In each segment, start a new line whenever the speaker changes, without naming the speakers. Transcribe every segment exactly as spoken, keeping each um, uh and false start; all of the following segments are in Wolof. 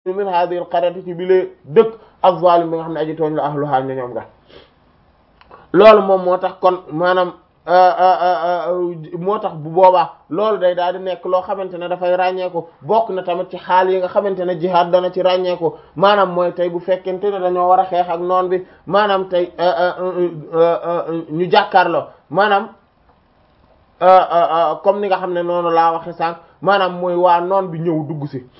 min hadhihi al-qaryati ci bile dëkk az-zalim bi nga xam ne aji tooñ la ahluha ña ñoom nga loolu moom moo tax kon maanaam moo tax bu boobaa loolu day daal di nekk loo xamante ne dafay ràññeeku bokk na tamit ci xaal yi nga xamante ne jihaad dana ci ràññeeku maanaam mooy tey bu fekkente ne dañoo war a xeex ak noon bi maanaam tey ñu jàkkaarloo maanaam comme ni nga xam ne noonu laa waxe sànq maanaam mooy waa noon bi ñëw dugg si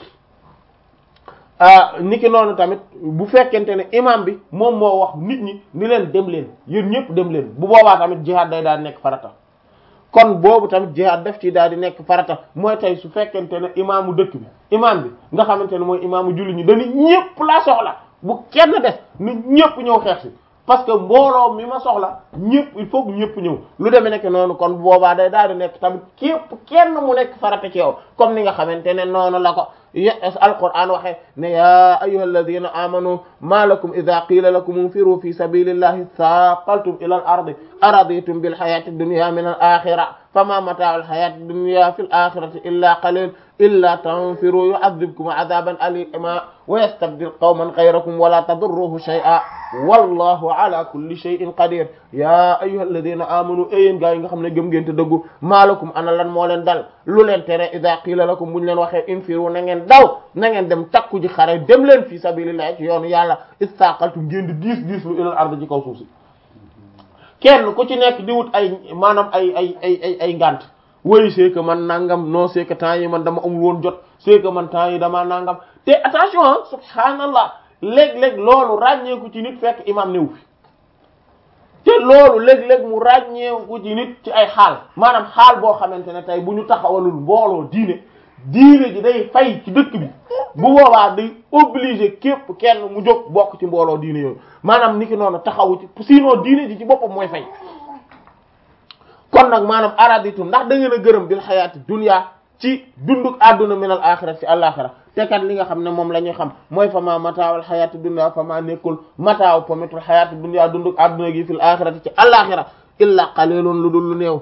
niki noonu tamit bu fekkente ne imam bi moom moo wax nit ñi ni leen dem leen yéen ñëpp dem leen bu boobaa tamit jihaad day daal di nekk farata kon boobu tamit jihaad def ci daal di nekk farata mooy tey su fekkente ne imaamu dëkk bi imam bi nga xamante ne mooy imaamu julli ñi dañu ñëpp la soxla bu kenn des nit ñëpp ñëw xeex si parce que mbooloo mi ma soxla ñëpp il faut que ñëpp ñëw lu demee nekk noonu kon boobaa day daal di nekk tamit képp kenn mu nekk farata ci yow comme ni nga xamante ne noonu la ko alquran waxe ne ya ayyuha alladhina amanu ma lakum idha qila lakum infiru fi sabilillahi thaqaltum ila al ardi araditum bil hayati dunya min al akhirah fama mata'u al hayati dunya fil akhirati illa qalil illa tanfiru yu'adhibkum 'adaban alima wa yastabdil qawman ghayrakum wa la tadurruhu shay'a wallahu ala kulli shay'in qadir ya ayyuha alladhina amanu ayeen gaa yi nga xam ne gëm ngeen te dëggu ma lakum ana lan moo leen dal lu leen tere idha qila lakum buñ leen waxee infiru na ngeen daw na ngeen dem takku ji xare dem leen fi sabilillah ci yoonu yàlla istaqaltum ngeen di diis diis lu ilal ard ci kaw suuf si kenn ku ci nekk di wut ay maanaam ay ay ay ay ay ngant woy c'est que man nangam non c'est que temps yi man dama amul woon jot c'est que man temps yi dama nangam te attention ah subhanallah léeg-léeg loolu ràññeeku ci nit fekk imam newu fi te loolu léeg-léeg mu ràññeeku ci nit ci ay xaal maanaam xaal boo xamante ne tey bu ñu taxawalul mbooloo diine diine ji day fay ci dëkk bi bu boobaa day obligé képp kenn mu jóg bokk ci mbooloo diine yooyu maanaam niki noonu taxawu ci sinon diine ji ci boppam mooy fay kon nag maanaam araditu ndax da ngeen a gërëm bil xayaati dunya ci dunduk àdduna minal axirati ci àllaxira te kat li nga xam ne moom la ñuy xam mooy fa ma mataawal xayaati dunya fa ma nekkul mataaw pomitul xayaati dunya dunduk àdduna gi fil axirati ci àllaxira illa qalilun lu dul lu néew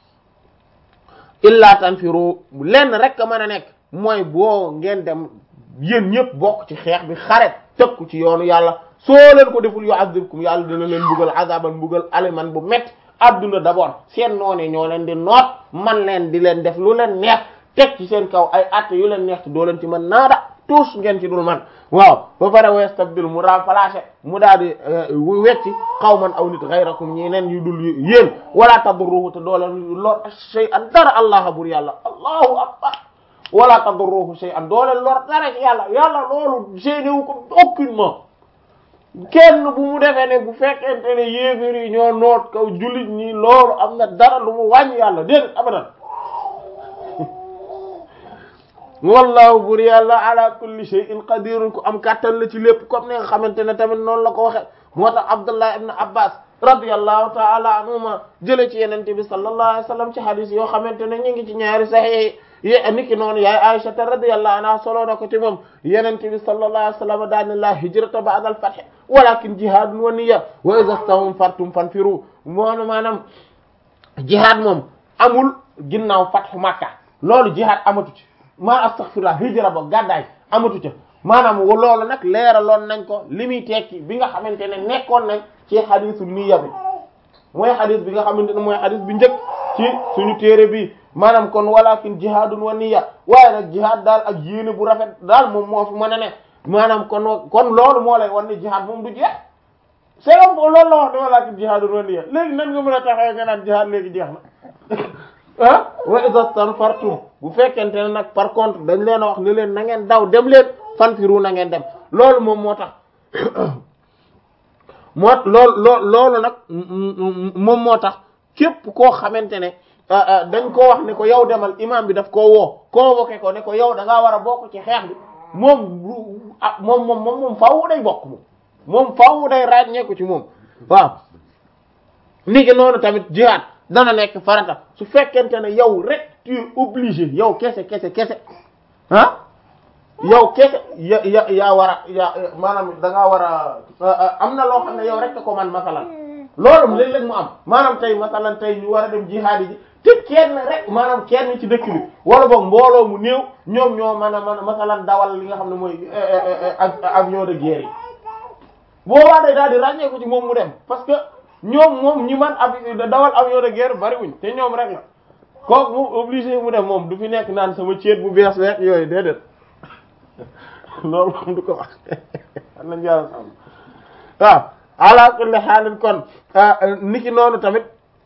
illa tanfiru lenn rek a mën a nekk mooy boo ngeen dem yéen ñëpp bokk ci xeex bi xare tëkku ci yoonu yàlla soo leen ko deful yu'adhibkum yàlla dina leen mbugal azaban mbugal aliman bu metti adduna d'abord seen noone ñoo leen di noot man leen di leen def lu leen neex teg ci seen kaw ay atte yu leen neex te doo leen ci mën naada tous ngeen ci dul man waaw ba pare westabdil mu remplacer mu daal di wecci qawman aw nit ghayrakum ñi neen yu dul yéen wala tadurruhu te doo leen lor shay'an dara allah bur yàlla allahu akbar wala tadurruhu shay'an doo leen lor dara ci yàlla yàlla loolu gêné wu ko aucunement kenn bu mu defee ne bu fekkente ne yéeféer yi ñoo noot kaw jullit ñi loolu am na dara lu mu wàññi yàlla déedéet abadan wallahu bur yàlla ala kulli shay'in qadirun ku am kàttan la ci lépp comme ne nga xamante ne tamit noonu la ko waxe moo tax Abdullah ibn Abbas radiyallahu ta'ala anhuma jële ci yenente bi sallallahu alayhi wasallam ci hadith yoo xamante ne ñu ngi ci ñaari sahih yi niki noonu yaay Aisha radiyallahu anha solo na ko ci moom yenente bi sallallahu alayhi wasallam daane la hijrata ba'da al-fath walakin jihadun wa niyya wa idha istanfartum fanfiru moom maanaam jihad moom amul ginnaaw fathu Makka loolu jihad amatu ci maa astaghfirullah hijra ba gàddaay amatu ca maanaam loolu nag leeraloon nañ ko li muy tekki bi nga xamante ne nekkoon nañ ci xadiisu niyya bi mooy xadiis bi nga xamante ne mooy xadiis bi njëkk ci suñu téere bi maanaam kon walakin jihaadun wa niyya waaye nag jihaad daal ak yéene bu rafet daal moom moo fi mën a ne maanaam kon kon loolu moo lay wan ne jihaad moom du jeex c'est comme loolu la wax ne walakin jihaadun wa niyya léegi nan nga mën a taxawee nga naan jihaad léegi jeex na ah wa idha stanfartum bu fekkente ne nag par contre dañ leen a wax ne leen na ngeen daw dem leen fanfiru na ngeen dem loolu moom moo tax moo loolu loo loolu nag moom moo tax képp koo xamante ne dañ koo wax ne ko yow demal imam bi daf koo woo convoqué ko ne ko yow da ngaa war a bokk ci xeex bi moom ah moom moom moom moom faaw day bokk moom moom faaw day ràññeeku ci moom waaw ni ki noonu tamit jihaad dana nekk farata su fekkente ne yow rek tu es obligé yow kese kese kese ah yow kese ya ya yaa war a ya maanaam da ngaa war a am na loo xam ne yow rek ko man masalan loolu léeg-léeg mu am maanaam tey masalan tey ñu war a dem jihaad ji te kenn rek maanaam kenn ci dëkk bi wala boog mbooloo mu néew ñoom ñoo mën a mën a masalan dawal li nga xam ne mooy ak avion de guerre yi boobaa day daal di ràññeeku ci moom mu dem parce que ñoom moom ñi man ab dawal avion de guerre bariwuñ te ñoom rek la kooku mu obligé mu dem moom du fi nekk naan sama ceet bu bees rek yooyu déedéet loolu moom du ko wax am nañ yàlla sam waaw ala kulli xaalin kon niki noonu tamit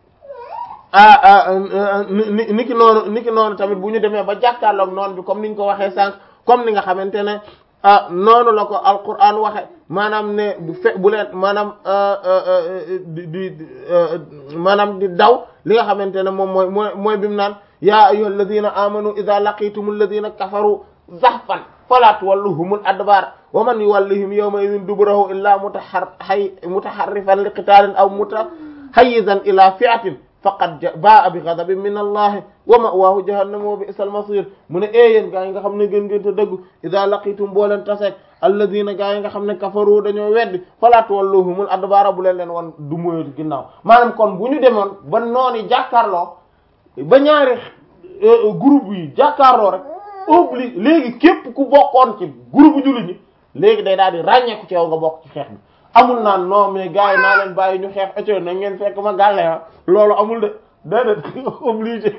ni niki noonu niki noonu tamit bu ñu demee ba jàkkaarloog noonu bi comme niñ ko waxee sànq comme ni nga xamante ne noonu la ko alquran waxe maanaam ne bu fe bu leen maanaam di di maanaam di daw li nga xamante ne moom mooy mooy mooy bi mu naan yaa ayyuhal ladina amanu idha laqitumul ladina kafaru zahfan fala tuwalluhumul adbar wa man yuwallihim yawma idhin duburahu illa mutaharray mutaharrifan liqitalin aw mutahayyizan ila fi'atin faqad ba'a bi ghadabin min Allah wa ma'wahu jahannam wa bi'sal masir mu ne ee yéen gaa yi nga xam ne gën ngeen te dëggu idha laqitum boo leen taseeg alladina gaa yi nga xam ne kafaru dañoo weddi fala tuwalluhumul adbar bu leen leen wan du moytu ginnaaw maanaam kon bu ñu demoon ba noonu jàkkaarloo ba ñaari groupe yi jàkkaarloo rek obli léegi képp ku bokkoon ci groupe jullit ñi léegi day daal di ràññeeku ci yow nga bokk ci xeex bi amul naan non mais gars yi naa leen bàyyi ñu xeex ëcc na ngeen fekk ma gàlle ah loolu amul de déedéet obligé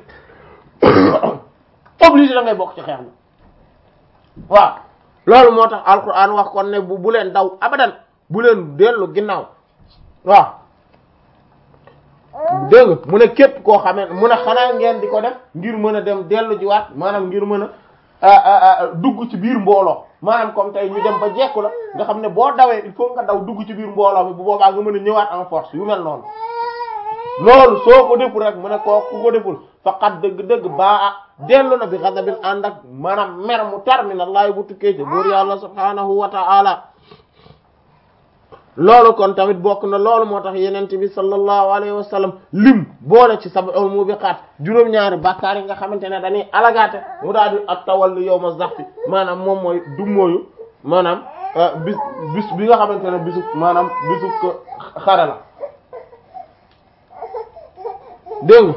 obligé da ngay bokk ci xeex bi waaw loolu moo tax alquran wax kon ne bu bu leen daw abadan bu leen dellu ginnaaw waaw dégg nga mu ne képp koo xamee mu ne xanaa ngeen di ko def ngir mën a dem dellu ji waat maanaam ngir mën a dugg ci biir mbooloo maanaam comme tey ñu dem ba jekku la nga xam ne boo dawee il faut nga daw dugg ci biir mbooloo bi bu boobaa nga mën a ñëwaat en force yu mel noonu loolu soo ko deful rek mu ne koo ku ko deful faqat dëgg-dëgg baa dellu na bi ghadabil ànd ak maanaam mer mu terminal bu tukkee ci buur yàlla subhanahu wa ta'ala loolu kon tamit bokk na loolu moo tax yenent bi sallallahu alayhi wa sallam lim boole ci sab'ul mubiqat juróom-ñaari bàkkaar yi nga xamante ne dañuy alagaate mu daal di at tawalli yawma zahfi maanaam moom mooy dummóoyu maanaam bis bis bi nga xamante ne bisu maanaam bisu xare la dégg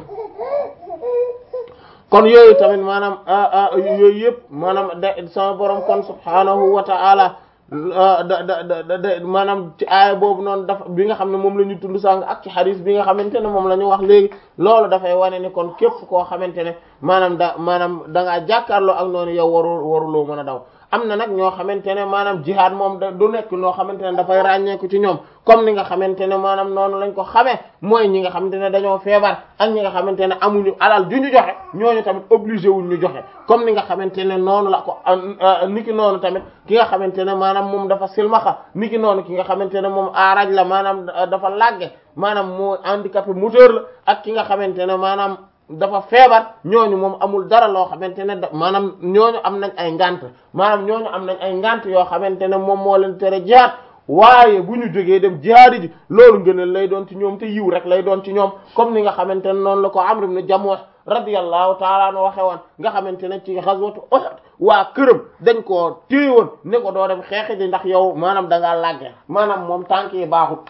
kon yooyu tamit maanaam yooyu yëpp maanaam de sama borom kon subhanahu wa ta'ala da da da da maanaam ci aaya boobu noonu dafa bi nga xam ne moom la ñu tudd sàng ak ci hadith bi nga xamante ne moom la ñu wax léegi loolu dafay wane ni kon képp koo xamante ne maanaam da maanaam da ngaa jàkkaarloo ak noonu yow waru waruloo mën a daw am na nag ñoo xamante ne maanaam jihaad moom da du nekk noo xamante ne dafay ràññeeku ci ñoom comme ni nga xamante ne maanaam noonu lañ ko xamee mooy ñi nga xamante ne dañoo feebar ak ñi nga xamante ne amuñu alal ju ñu joxe ñooñu tamit obligé wuñ ñu joxe comme ni nga xamante ne noonu la ko niki noonu tamit ki nga xamante ne maanaam moom dafa silmaxa niki noonu ki nga xamante ne moom aaraj la maanaam dafa làgge maanaam moo handicapé moteur la ak ki nga xamante ne maanaam dafa feebar ñooñu moom amul dara loo xamante ne da maanaam ñooñu am nañ ay ngant maanaam ñooñu am nañ ay ngant yoo xamante ne moom moo leen tere jihaad waaye bu ñu jógee dem jihaad ji loolu ngëneel lay doon ci ñoom te yiw rek lay doon ci ñoom comme ni nga xamante ne noonu la ko Amr ibn Jamuh radiyallahu ta'ala anhu waxe woon nga xamante ne ci ghazwatu Uhud waa këram dañ koo téye woon ne ko doo dem xeexi ji ndax yow maanaam da ngaa làgge maanaam moom tànk yi baaxut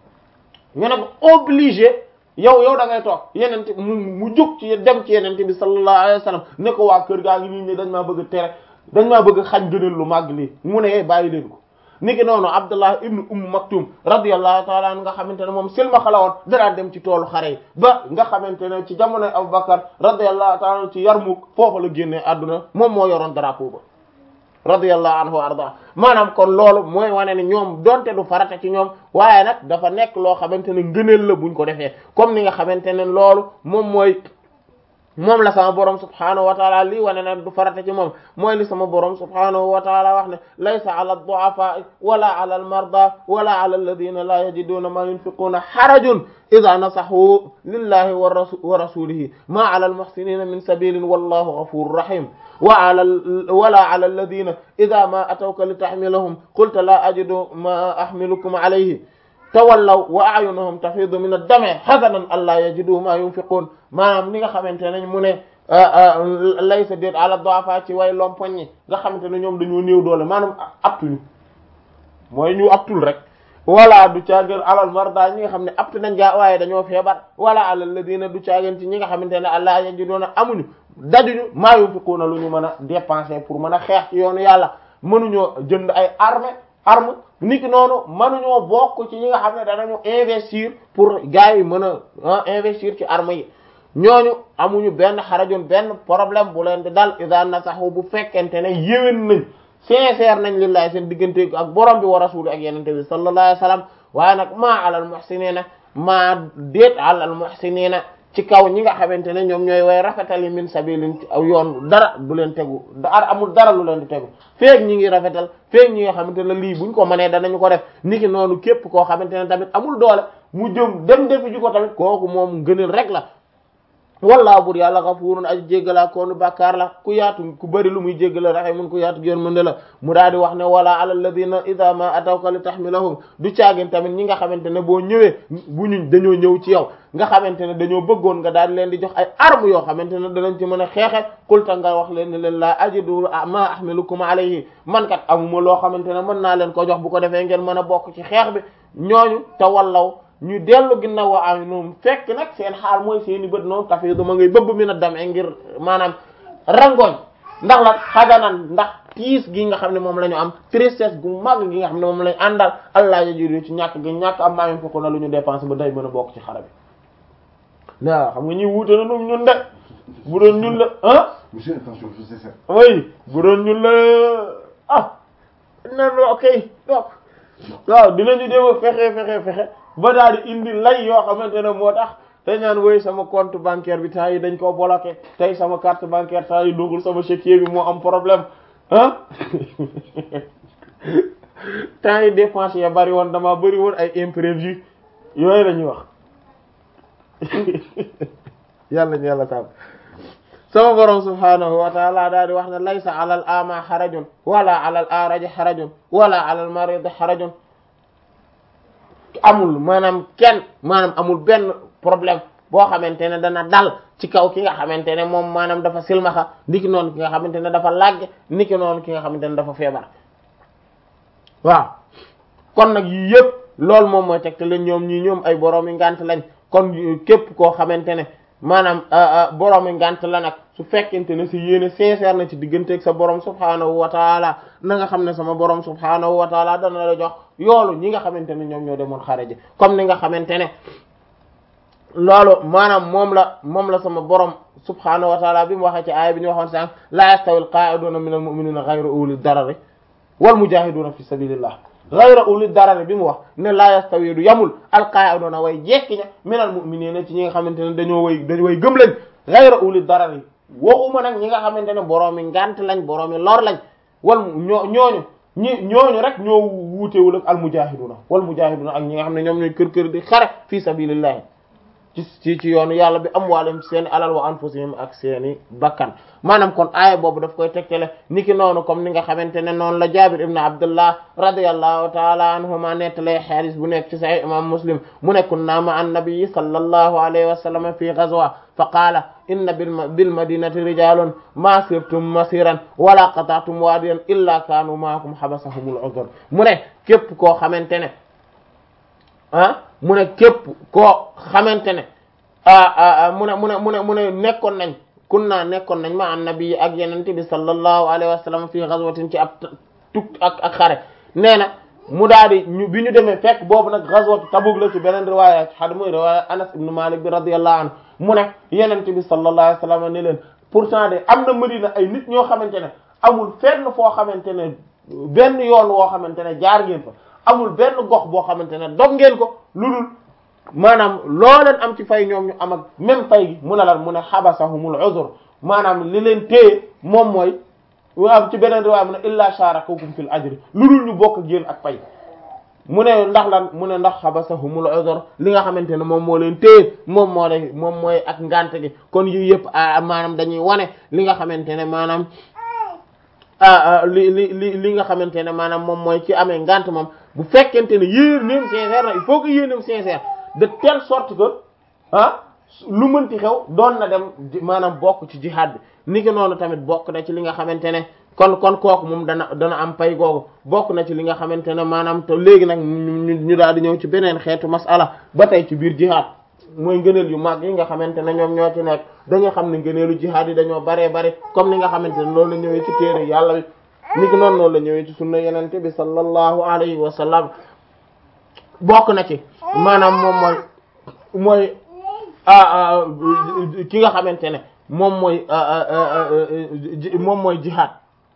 ñu ne ko obligé yow yow da ngay toog yenente mu mu jóg ci dem ci yenente bi sallallahu alayhi wa sallam ne ko waa kër gaa ngi nii ne dañ maa bëgg a tere dañ maa bëgg a xañ gënal lu màgg lii mu ne bàyyi leen ko niki noonu Abdullah ibn Umm Maktum radiyallahu ta'ala anhu nga xamante ne moom silma xalawoon danaa dem ci toolu xare yi ba nga xamante ne ci jamonoy Abubakar radiyallahu ta'ala anhu ci Yarmuk foofu la génnee àdduna moom moo yoroon drapeau ba radiyallahu anhu wa arda maanaam kon loolu mooy wane ne ñoom donte du farata ci ñoom waaye nag dafa nekk loo xamante ne ngëneel la buñ ko defee comme ni nga xamante ne loolu moom mooy moom la sama borom subhanahu wa taala lii wane ne du farata ci moom mooy li sama borom subhanahu wa taala wax ne laysa ala ad-du'afa wala ala al-marda wala ala alladhina la yajiduna ma yunfiquna harajun idha nasahu lillahi wa rasulihi ma ala al-muhsinina min sabilin wallahu ghafurur rahim wa ala wala ala alladhina idha ma atawka litahmilahum qulta la ajidu ma ahmilukum alayhi tawallaw wa a'yunuhum tafidu min ad-dami hazanan alla yajidu ma yunfiqun maanaam li nga xamante ne mu ne laysa déet ala du'afa ci way lompoñ ñi nga xamante ne ñoom dañoo néew doole maanaam aptuñu mooy ñu aptul rek wala du caageen alal marda ñi nga xam ne apt nañ gaa waaye dañoo feebar wala alal ladina du caageen ci ñi nga xamante ne allah yajiduna amuñu dajuñu maa yunfiquna lu ñu mën a dépenser pour mën a xeex ci yoonu yàlla mënuñoo jënd ay armée arme niki noonu mënuñoo bokk ci ñi nga xam ne danañu investir pour gars yi mën a investir ci arme yi ñooñu amuñu benn xarajun benn problème bu leen di dal iza nasahu bu fekkente ne yéwén nañ sincère nañ lillahi seen diggante ak borom bi wa rasul ak yenente bi sallallahu alayhi wasallam waaye nag maa alal muhsinina maa déet alal muhsinina ci kaw ñi nga xamante ne ñoom ñooy way rafetali min sabilin aw yoon dara du leen tegu dar amul dara lu leen di tegu feek ñi ngi rafetal feek ñi nga xamante ne lii buñ ko mënee danañu ko def niki noonu képp koo xamante ne tamit amul doole mu jëm dem defi ji ko tamit kooku moom gënal rek la wallaahu bur yàlla ghafurun aji jéggalaa koonu bàkkaar la ku yaatu ku bëri lu muy jéggala rahimun ku yaatu yërmande la mu daal di wax ne wala ala alladhina idha ma atawka li tahmilahum du caagin tamit ñi nga xamante ne boo ñëwee bu ñu dañoo ñëw ci yow nga xamante ne dañoo bëggoon nga daal di leen di jox ay armes yoo xamante ne danañ ci mën a xeexe kulta nga wax leen ne leen laa ajidu ma ahmilukum alayhi man kat amuma loo xamante ne mën naa leen ko jox bu ko defee ngeen mën a bokk ci xeex bi ñooñu te wallaw ñu dellu ginnaaw wa am noonu fekk nag seen xaal mooy seeni bët noonu tafi dama ngay bëbb mi na demee ngir maanaam rangooñ ndax la xajanan ndax tiis gi nga xam ne moom la ñu am tristesse gu mag gi nga xam ne moom lañu àndal allah ya jur ci ñàkk gi ñàkk am maayum fokk na lu ñu dépense ba day mën a bokk ci xare bi waaw xam nga ñuy wuute na num ñun de bu doon ñun la ah
monsieur attention je sais ça
oui bu doon ñun la ah nan ok donc waaw dinañu dem a fexe fexe fexe ba daal di indi lay yoo xamante ne moo tax te ñaan woy sama compte bancaire bi temps yi dañ koo bloqué tey sama carte bancaire temps yi dugul sama chéquier bi moo am problème ah temps yi dépense ya bari woon dama bari woon ay imprévu yooyu la ñuy wax yàlla ñu yàlla sàmm sama borom subhanahu wa ta'ala daal di wax ne laysa alal ama xarajun wala alal araji xarajun wala alal marid xarajun amul maanaam kenn maanaam amul benn problème boo xamante ne dana dal ci kaw ki nga xamante ne moom maanaam dafa silmaxa niki noonu ki nga xamante ne dafa làgge niki noonu ki nga xamante ne dafa feebar waaw kon nag yii yëpp loolu moom mooy tegte leen ñoom ñii ñoom ay boroomi ngant lañ kon képp koo xamante ne maanaam boroomi ngant la nag su fekkente ne si yéene sincère na ci digganteeg sa borom subhaanahu wa taala na nga xam ne sama borom subhaanahu wa taala dana la jox yoolu ñi nga xamante ne ñoom ñoo demoon xare ji comme ni nga xamante ne loolu maanaam moom la moom la sama borom subhaanahu wa taala bi mu waxee ci aaya bi ñu waxoon sànq la yastawi al-qa'iduna min al-mu'minina ghayru uli darari wal mujahiduna fi sabilillah ghayra uli darari bi mu wax ne la yastawi du yamul al-qa'iduna way jekki ña min al-mu'minina ci ñi nga xamante ne dañoo way dañoo way gëm lañ ghayra uli darari waxuma nag ñi nga xamante ne boroomi ngant lañ boroomi lor lañ wal ñoo ñooñu ñi ñooñu rek ñoo wuutewul ak al-mujahiduna wal mujahiduna ak ñi nga xam ne ñoom ñooy kër kër di xare fi sabilillah ci ci ci yoonu yàlla bi am waalem seeni alal wa anfusihim ak seeni bakkan maanaam kon aaya boobu daf koy tegtale niki noonu comme ni nga xamante ne noonu la Jaabir ibn Abdullah radiyallahu ta'ala anhuma nettalee hadith bu nekk ci sahih imam Muslim mu ne kunna ma an-nabi sallallahu alayhi wa sallam fi ghazwa fa qaala inna bil madinati rijalun ma sirtum masiran wala qata'tum wadiyan illa kanu ma'akum habasahumul udhr mu ne képp koo xamante ne ah mu ne képp koo xamante ne ah mu ne mu ne mu ne mu ne nekkoon nañ kunna nekkoon nañ ma annabi ak yenente bi sallallahu alayhi wa sallam fi ghazwatin ci ab tuk ak ak xare nee na mu daal di ñu bi ñu demee fekk boobu nag ghazwatu Tabuk la ci beneen riwaaya ci xad muy riwaaya Anas ibn Malik bi radiyallahu anhu mu ne yenente bi sallallahu alayhi wa sallam ne leen pourtant de am na Madina ay nit ñoo xamante ne amul fenn foo xamante ne benn yoon woo xamante ne jaar ngeen fa amul benn gox boo xamante ne dog ngeen ko lu dul maanaam loo leen am ci fay ñoom ñu am ak même fay gi mu ne lan mu ne xabasahumul uzr maanaam li leen téye moom mooy am ci beneen riwaaya mu ne illa sharakakum fil ajri lu dul ñu bokk ak yéen ak fay mu ne ndax lan mu ne ndax xabasahumul uzr li nga xamante ne moom moo leen téye moom moo lay moom mooy ak ngante gi kon yu yëpp maanaam dañuy wane li nga xamante ne maanaam ah li li li li nga xamante ne maanaam moom mooy ci amee ngant moom bu fekkente ne yéeneem sincère na il faut que yéeneem sincère de telle sorte que ah lu mënti xew doon na dem maanaam bokk ci jihad bi ni ki noonu tamit bokk na ci li nga xamante ne kon kon kooku moom dana dana am pay googu bokk na ci li nga xamante ne maanaam te léegi nag ñu ñu daal di ñëw ci beneen xeetu masala ba tey ci biir jihaad mooy ngëneel yu mag yi nga xamante ne ñoom ñoo ci nekk dañoo xam ne ngëneelu jihaad yi dañoo baree bari comme ni nga xamante ne loolu la ñëwee ci téere yàlla bi ni ki noonu noonu la ñëwee ci sunna yenente bi sallallahu alayhi wa sallam bokk na ci maanaam moom mooy mooy ki nga xamante ne moom mooy moom mooy jihaad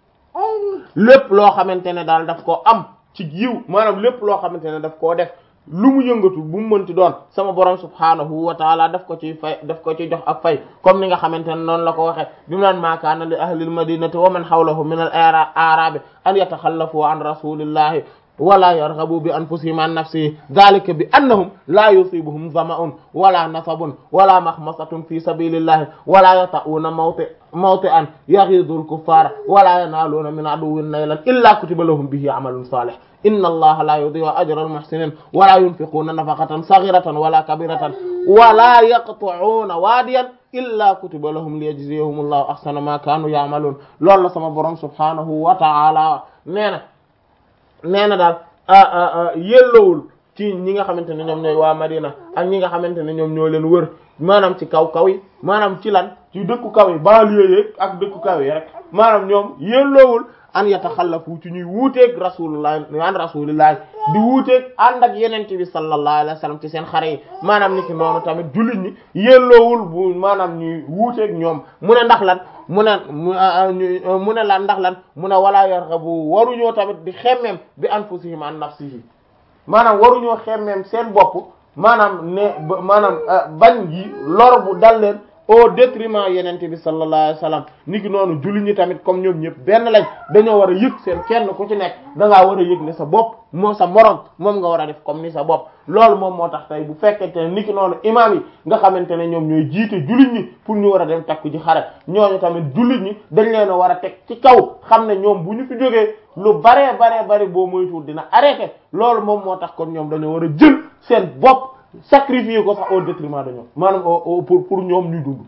lépp loo xamante ne daal daf koo am ci yiw maanaam lépp loo xamante ne daf koo def lu mu yëngatu bu mu mënti doon sama borom subhaanahu wa taala daf ko ciy fay daf ko ciy jox ak fay comme ni nga xamante ne noonu la ko waxee bi mu naan maa kaana li ahlil madinati wa man hawlahu min al a'rabi an yataxallafu an rasulillahi wala yarghabu bi anfusihim an nafsihi dhalika bi annahum la yusibuhum zama'un wala nasabun wala makhmasatun fi sabilillahi wala yata'una mawti mawti'an yaghidhu al-kuffara wala yanaluna min aduwwin naylan illa kutiba lahum bihi 'amalun salih inna allaha la yudhi'u ajra al-muhsinin wala yunfiquna nafaqatan saghiratan wala kabiratan wala yaqta'una wadiyan illa kutiba lahum liyajziyahum allahu ahsana ma kanu ya'malun loolu la sama borom subhanahu wa ta'ala nee na nee na daal yellowul ci ñi nga xamante ne ñoom ñooy waa Madina ak ñi nga xamante ne ñoom ñoo leen wër maanaam ci kaw kaw yi maanaam ci lan ci dëkku kaw yi banlieue yeeg ak dëkku kaw yi rek maanaam ñoom yellowul an yataxallafu ci ñuy wuuteeg rasulullah an rasulillah di wuuteeg ànd ak yenente bi sallallahu alayhi wa sallam ci seen xare yi maanaam ni ki noonu tamit jullit ñi yelloowul bu maanaam ñuy wuuteeg ñoom mu ne ndax lan mu ne mu ne lan ndax lan mu ne wala yarghabu waruñoo tamit di xemmeem bi anfusihim an nafsihi maanaam waruñoo xemmeem seen bopp maanaam ne maanaam bañ yi lor bu dal leen au détriment yenente bi sallallahu alayhi wa sallam ni ki noonu julli ñi tamit comme ñoom ñëpp benn lañ dañoo war a yëg seen kenn ku ci nekk da ngaa war a yëg ne sa bopp moo sa morom moom nga war a def comme ni sa bopp loolu moom moo tax tey bu fekkente ne ni ki noonu imaam yi nga xamante ne ñoom ñooy jiite jullit ñi pour ñu war a dem takku ji xare ñooñu tamit jullit ñi dañ leen a war a teg ci kaw xam ne ñoom bu ñu fi jógee lu baree baree bari boo moytuwul dina arrêté loolu moom moo tax kon ñoom dañoo war a jël seen bopp sacrifier ko sax au détriment de ñoom maanaam pour pour ñoom ñuy dund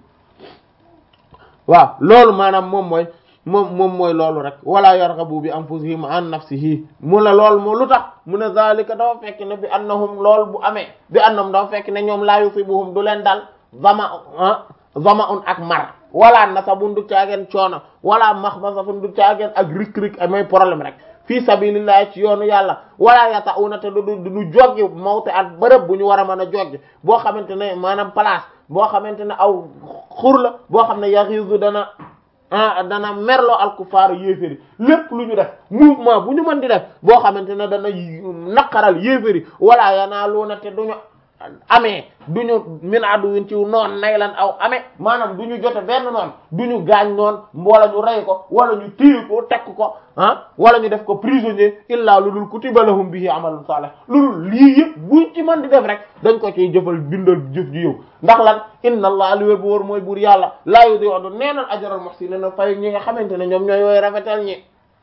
waaw loolu maanaam moom mooy moom moom mooy loolu rek wala yarghabu bi anfusihim an nafsihi mu ne loolu moo lu tax mu ne zalika dafa fekk ne bi annahum loolu bu amee bi annahum dafa fekk ne ñoom la yusibuhum du leen dal zama zama'un ak mar wala nasabun du caageen coono wala makhmasatun du caageen ak rik-rik amay problème rek fii sabilillah ci yoonu yàlla wala yata'una te du du joggi mawte at bërëb bu ñu war a mën a joggi boo xamante ne maanaam place boo xamante ne aw xur la boo xam ne yaxiisu dana ah dana merloo alkufaar yéeféri lépp lu ñu def mouvement bu ñu mën di def boo xamante ne dana naqaral yéeféri wala yanaaluuna te duñu amee duñu min aduwin ci noon nay lan aw amee maanaam du ñu jote benn noon du ñu gaañ noon wala ñu rey ko wala ñu téye ko tekk ko ah wala ñu def ko prisonnier illa lu dul kutiba lahum bihi amalun salih lu dul lii yëpp buñ ci mën di def rek dañ ko ciy jëfal bindal jëf ji yow ndax lan inna allah li wér bu wóor mooy buur yàlla laa yudi'u du neenal ajral muhsinin fay ñi nga xamante ne ñoom ñooy wooy rafetal ñi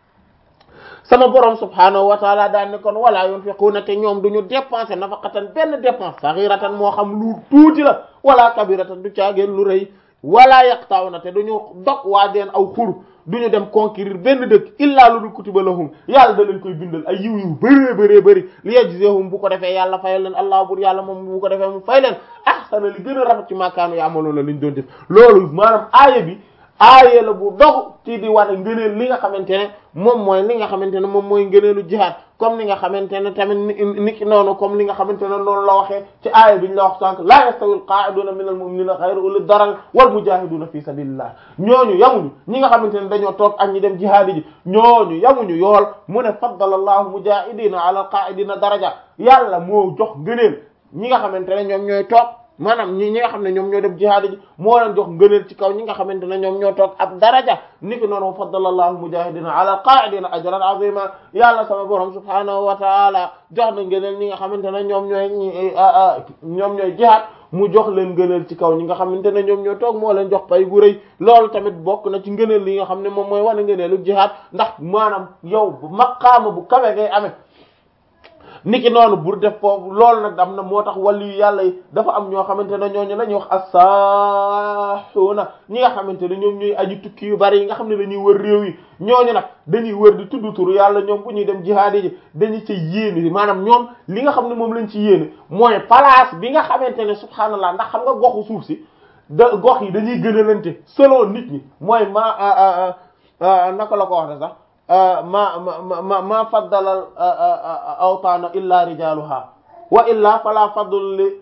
sama borom subhaanahu wa taala daan ne kon wala yunfiquna te ñoom duñu dépenser nafaqatan benn dépense saghiratan moo xam lu tuuti la wala kabiratan du caageen lu rëy wala yaqta'una te duñu dog waa deen aw xur duñu dem conquérir benn dëkk illa lu dul kutiba lahum yàlla da leen koy bindal ay yiw yu bëree bëree bëri li yajzihum bu ko defee yàlla fayal leen allah bur yàlla moom bu ko defee mu fay leen ahsana li gën a rafet ci maakaanu ya'maluna liñ doon def loolu maanaam aaya bi aaye la bu dogu ci di wane ngëneel li nga xamante ne moom mooy li nga xamante ne moom mooy ngëneelu jihaad comme li nga xamante ne tamit ni ki noonu comme li nga xamante ne noonu la waxee ci aaya bi ñu la wax sànq la yastawi al-qa'iduna min al-mu'minina ghayru uli darar wal mujahiduna fi sabilillah ñooñu yamuñu ñi nga xamante ne dañoo toog ak ñi dem jihaad ji ñooñu yamuñu yool mu ne faddala allahu mujahidina ala al-qa'idina daraja yàlla moo jox ngëneel ñi nga xamante ne ñoom ñooy toog maanaam ñi ñi nga xam ne ñoom ñoo dem jihaad ji moo leen jox ngëneel ci kaw ñi nga xamante ne ñoom ñoo toog ab daraja niki noonu faddala allahu mujahidina ala qa'idina ajran azima yàlla sama borom subhanahu wa ta'ala jox na ngëneel ñi nga xamante ne ñoom ñooy ñoom ñooy jihaad mu jox leen ngëneel ci kaw ñi nga xamante ne ñoom ñoo toog moo leen jox pay gu rëy loolu tamit bokk na ci ngëneel li nga xam ne moom mooy wane ngëneelu jihaad ndax maanaam yow maqaama bu kawe ngay amee niki noonu bur def foofu loolu nag am na moo tax wàllu yu yàlla yi dafa am ñoo xamante ne ñooñu la ñuy wax as-saahuuna ñi nga xamante ne ñoom ñooy aji tukki yu bari yi nga xam ne dañuy wër réew yi ñooñu nag dañuy wër di tudd turu yàlla ñoom bu ñuy dem jihaad ji dañu ci yéene maanaam ñoom li nga xam ne moom lañ ci yéene mooy place bi nga xamante ne subhaanallah ndax xam nga goxu suuf si da gox yi dañuy gën a lante selon nit ñi mooy ma naka la ko wax ne sax ma ma ma ma faddalal awtaana illa rijaluha wa illa fala fadl li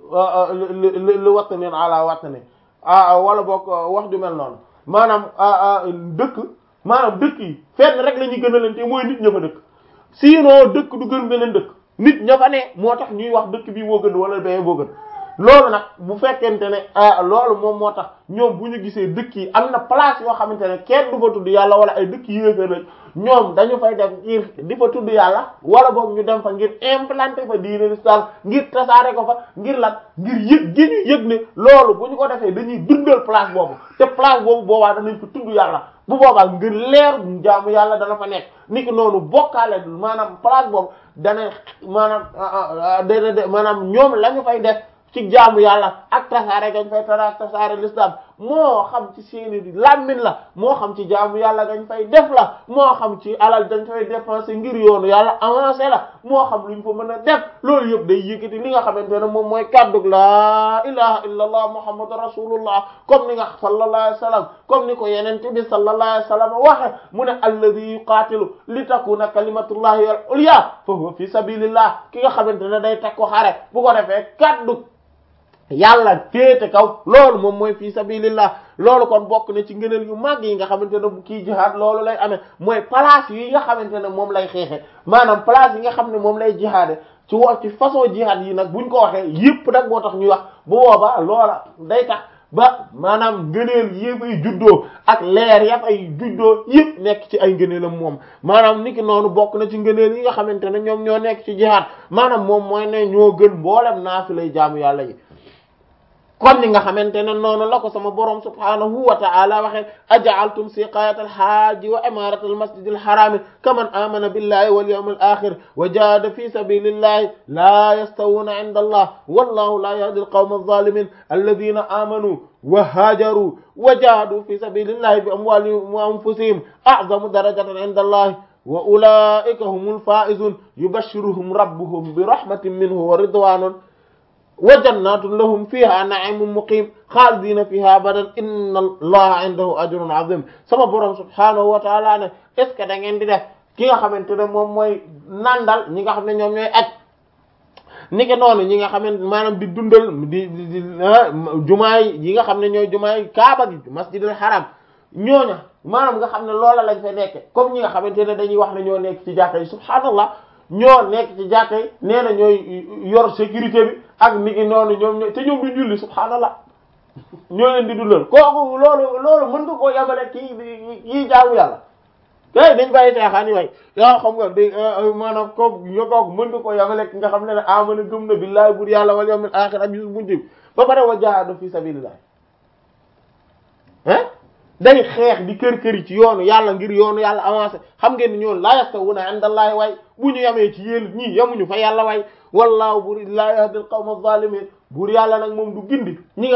li watnin ala watnin wala boog wax ju mel noonu maanaam dëkk maanaam dëkk yi fenn rek la ñuy gën a lante mooy nit ña fa dëkk sinon dëkk du gën beneen dëkk nit ña fa ne moo tax ñuy wax dëkk bii moo gën wala bee boo gën loolu nag bu fekkente ne loolu moom moo tax ñoom bu ñu gisee dëkk yi am na place yoo xamante ne kenn du fa tudd yàlla wala ay dëkk yéeféer lañ ñoom dañu fay def ngir di fa tudd yàlla wala boog ñu dem fa ngir implanter fa diine l'islam ngir tasaare ko fa ngir lan ngir yëg gi ñu yëg ne loolu bu ñu ko defee dañuy dundal place boobu te place boobu boobaa danañ fa tudd yàlla bu boobaa ngir leer jaamu yàlla dana fa nekk niki noonu bokkaale maanaam place boobu dana maanaam dana maanaam ñoom la ñu fay def ci jaamu yàlla ak tasaare gañ fay tara tasaare l'islam moo xam ci seeni làmmiñ la moo xam ci jaamu yàlla gañ fay def la moo xam ci alal dañ fay dépenser ngir yoonu yàlla avancé la moo xam lu ñu fa mën a def loolu yëpp day yëkkati li nga xamante ne moom mooy kàddug laa ilaha illa allah muhammadu rasulullah comme ni nga sallallahu alayhi wa sallam comme ni ko yenente bi sallallahu alayhi wa sallam waxe mu ne alladi yuqaatilu li takuna kalimatullahi al ulya fa huwa fi sabilillah ki nga xamante ne day teg ko xare bu ko defee kàddug yàlla féete kaw loolu moom mooy fii sabilillah loolu kon bokk na ci ngëneel yu màgg yi nga xamante ne bu kii jihaad loolu lay amee mooy place yi nga xamante ne moom lay xeexe maanaam place yi nga xam ne moom lay jihaade ci wax ci façon jihaad yi nag buñ ko waxee yëpp nag moo tax ñuy wax bu boobaa loola day tax ba maanaam ngëneel yëpp ay juddoo ak leer yëpp ay juddoo yëpp nekk ci ay ngëneelam moom maanaam niki noonu bokk na ci ngëneel yi nga xamante ne ñoom ñoo nekk ci jihaad maanaam moom mooy ne ñoo gën mboolem naafilay jaamu yàlla yi kon ni nga xamante ne noonu la ko sama borom subhanahu wa ta'ala waxe aja'altum siqayat al-hajj wa imarat al-masjid al-haram kaman amana billahi wal yawmil akhir wa jahada fi sabilillahi la yastawuna 'inda Allah wallahu la yahdi al-qawma adh-dhalimin alladhina amanu wa hajaru wa jahadu fi sabilillahi bi amwalihim wa anfusihim a'zamu darajatan 'inda Allah wa ulaika humul faizun yubashshiruhum rabbuhum bi rahmatin minhu wa ridwanun wa jannatun lahum fiha na'imun muqim khalidina fiha abadan inna allaha 'indahu ajrun 'azim sama borom subhanahu wa ta'ala ne est ce que da ngeen di def ki nga xamante ne moom mooy nandal ñi nga xam ne ñoom ñooy aj ni ke noonu ñi nga xamante maanaam di dundal di di jumaay yi nga xam ne ñooy jumaay kaaba gi masjidul haram ñooña maanaam nga xam ne loola lañ fa nekke comme ñi nga xamante ne dañuy wax ne ñoo nekk ci jàkka yi subhaanallah ñoo nekk ci jàkka yi nee na ñooy yor sécurité bi ak ni ki noonu ñoom ñoo te ñoom du julli subhaanallah ñoo leen di dundal kooku loolu loolu mën nga koo yamale kii kii jaamu yàlla kay dañ bàyyi teexaan yi way yoo xam nga di maanaam kooku yo kooku mën nga koo yamale ki nga xam ne ne amana gëm na billahi bur yàlla wal yawmil aaxir ak bis mujj ba pare wa jaahadu fi sabilillah hein day xeex di kër kër yi ci yoonu yàlla ngir yoonu yàlla avancé xam ngeen ni ñoonu la yastawuna indallahi waay bu ñu yamee ci yéen ñii yamuñu fa yàlla waay wallahu bur la yahdil qawma zalimin buur yàlla nag moom du gindi ñi nga